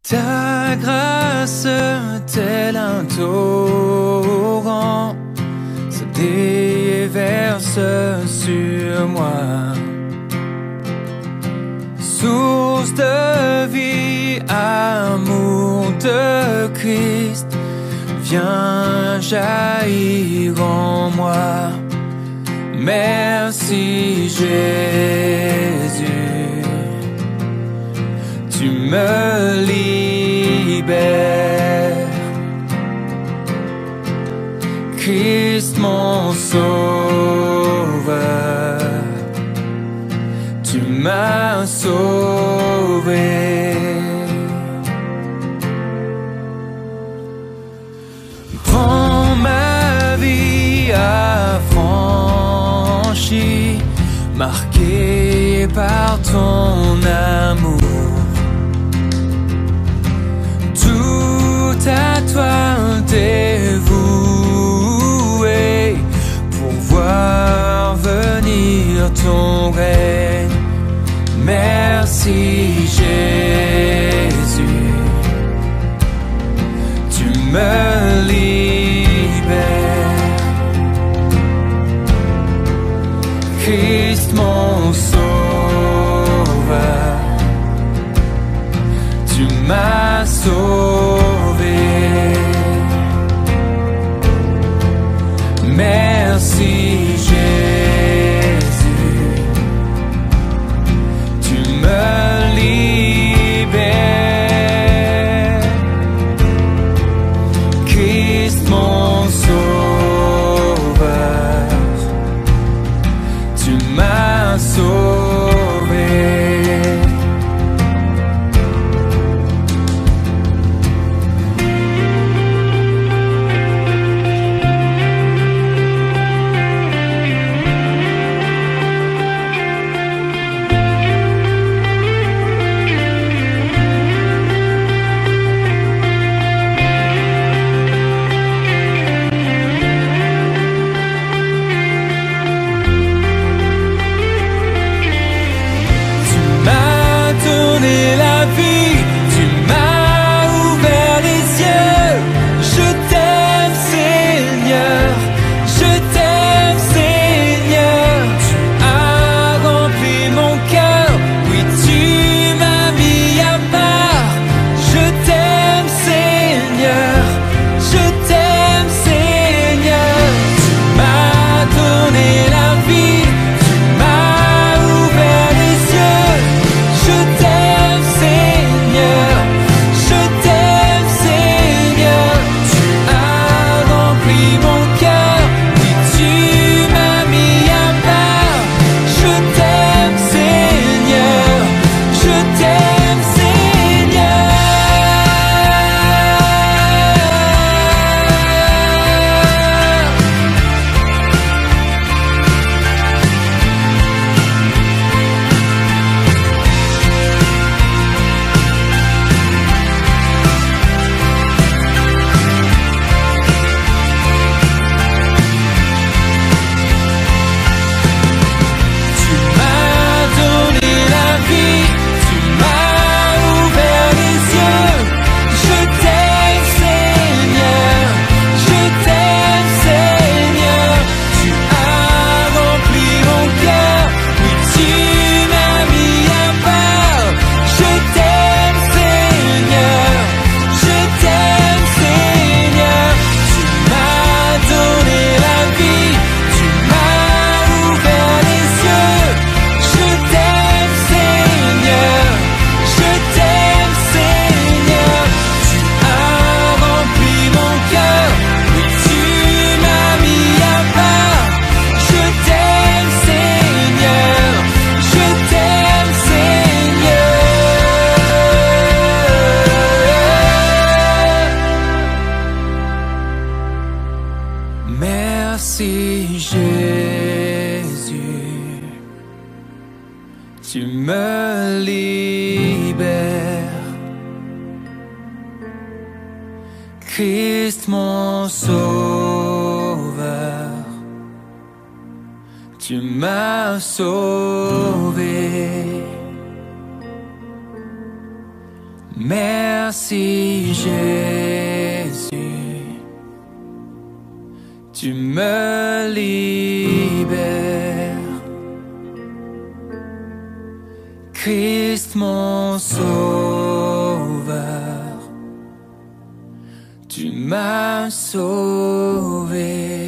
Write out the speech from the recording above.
Ta grâce, tel un torrent, se déverse sur moi. Source de vie, amour de Christ, viens jaillir en moi. Merci Jésus, tu me libères. Christ mon sauveur, tu m'as sauvé. Prends ma vie affranchie, marquée par ton amour. Tout à toi dévoué, pour voir venir ton règne. Merci Jésus, tu me libères. Christ mon sauveur, tu m'as sauvé. Merci Jésus, tu me libères. Christ mon sauveur, tu m'as sauvé. Merci Jésus, tu me libères. Christ mon sauveur, tu m'as sauvé. Merci Jésus, tu me libères. Christ mon sauveur, tu m'as sauvé.